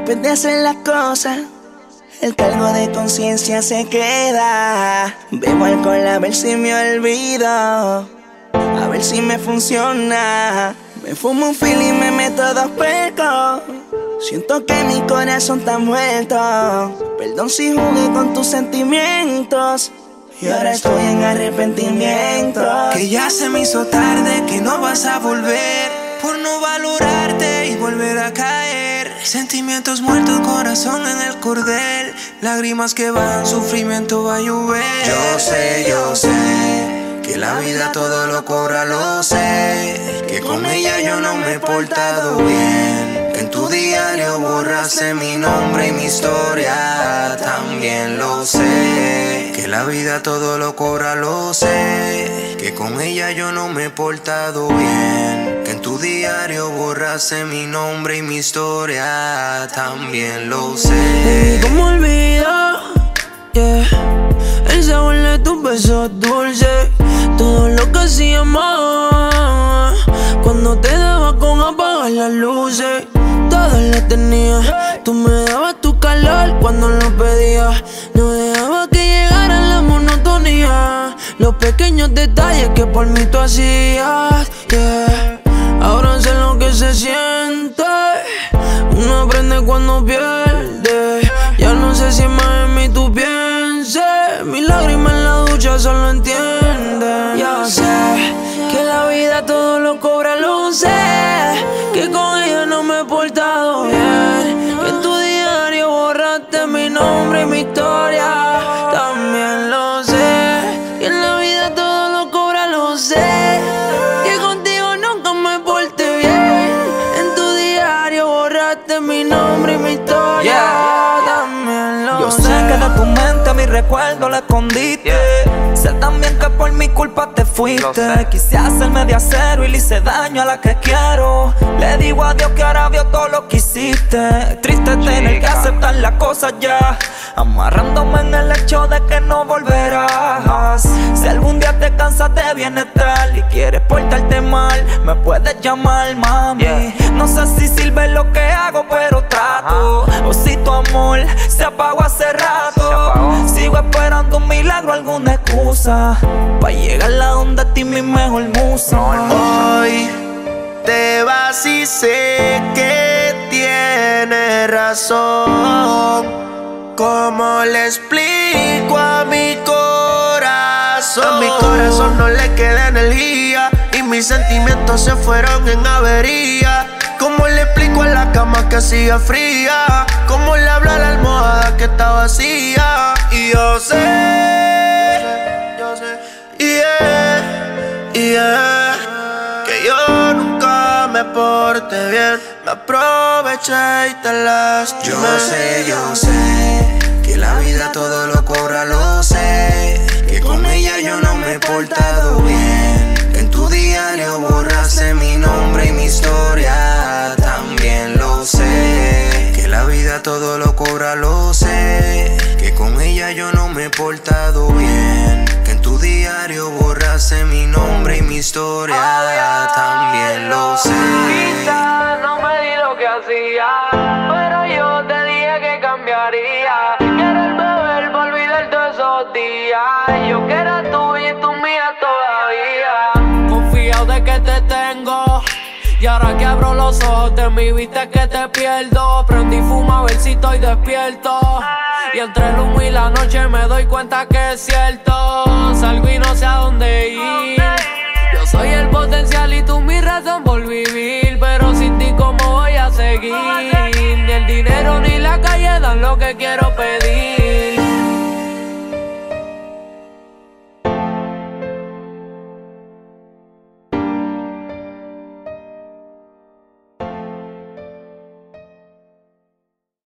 Después de hacer las cosas, el cargo de conciencia se queda. Bebo alcohol a ver si me olvido, a ver si me funciona. Me fumo un fil y me meto 2 percos. Siento que mi corazón está muerto. Perdón si jugué con tus sentimientos y ahora estoy en arrepentimiento. Que ya se me hizo tarde, que no vas a volver por no valorarte y volver a caer. Sentimientos muertos, corazón en el cordel, lágrimas que van, sufrimiento va a llover. Yo sé que la vida todo lo cobra, lo sé. Que con ella yo no me he portado bien. En tu diario borraste mi nombre y mi historia, también lo sé. Que la vida todo lo cobra, lo sé. Que con ella yo no me he portado bien. En tu diario borraste mi nombre y mi historia, también lo sé. Y cómo olvidar, yeah, el sabor de tus besos dulces, todo lo que hacíamos cuando te daba con apagar las luces. Todo lo tenía, tú me dabas tu calor cuando lo pedías. No dejaba que llegara la monotonía, los pequeños detalles que por mí tú hacías, yeah. Ahora sé lo que se siente, uno aprende cuando pierde. Ya no sé si más en mí tú pienses, mis lágrimas en la ducha solo entienden. Ya sé que la vida todo lo cobra, lo sé. Que con ella no me he portado bien. Que en tu diario borraste mi nombre y mi historia, también lo sé. Que en la vida todo lo cobra, lo sé. Que contigo nunca me porté bien. En tu diario borraste mi nombre y mi historia, Yeah. también lo Yo sé. sé que de tu mente mi recuerdo lo escondiste, sé también que por mi culpa te fuiste. Quise hacerme de acero y le hice daño a la que quiero. Le digo a Dios que ahora vio todo lo que hiciste. Triste tener que aceptar las cosas ya, amarrándome en el hecho de que no volverás. Si algún día te cansas de bienestar y quieres portarte mal, me puedes llamar, mami. No sé si sirve lo que hago, pero trato. O si tu amor se apagó hace rato. Sigo esperando un milagro, alguna excusa pa' llegar a donde a ti mi mejor musa. Hoy te vas y sé que tienes razón. ¿Cómo le explico a mi corazón? A mi corazón no le queda energía y mis sentimientos se fueron en avería. ¿Cómo le explico a la cama que sigue fría? ¿Cómo le hablo a la almohada que está vacía? Y yo sé, que yo nunca me porté bien. Me aproveché y te lastimé. Yo sé que la vida todo lo cobra, lo sé. Que con ella yo no me he portado bien. En tu diario borraste mi nombre y mi historia, también lo sé. Que la vida todo lo cobra, lo sé. Que con ella yo no me he portado bien. Que en tu diario borraste mi nombre y mi historia, también lo sé. Quizás no me di lo que hacía, pero yo te dije que cambiaría. Querer beber para olvidar todos esos días. Yo que era tuya y tú mía todavía. Confiado de que te tengo, y ahora que abro los ojos de mi vista es que te pierdo. Prendí fuma a ver si estoy despierto, y entre el humo y la noche me doy cuenta que es cierto. Salgo y no sé a dónde ir. Yo soy el potencial y tú mi razón por vivir, pero sin ti cómo voy a seguir. Ni el dinero ni la calle dan lo que quiero pedir.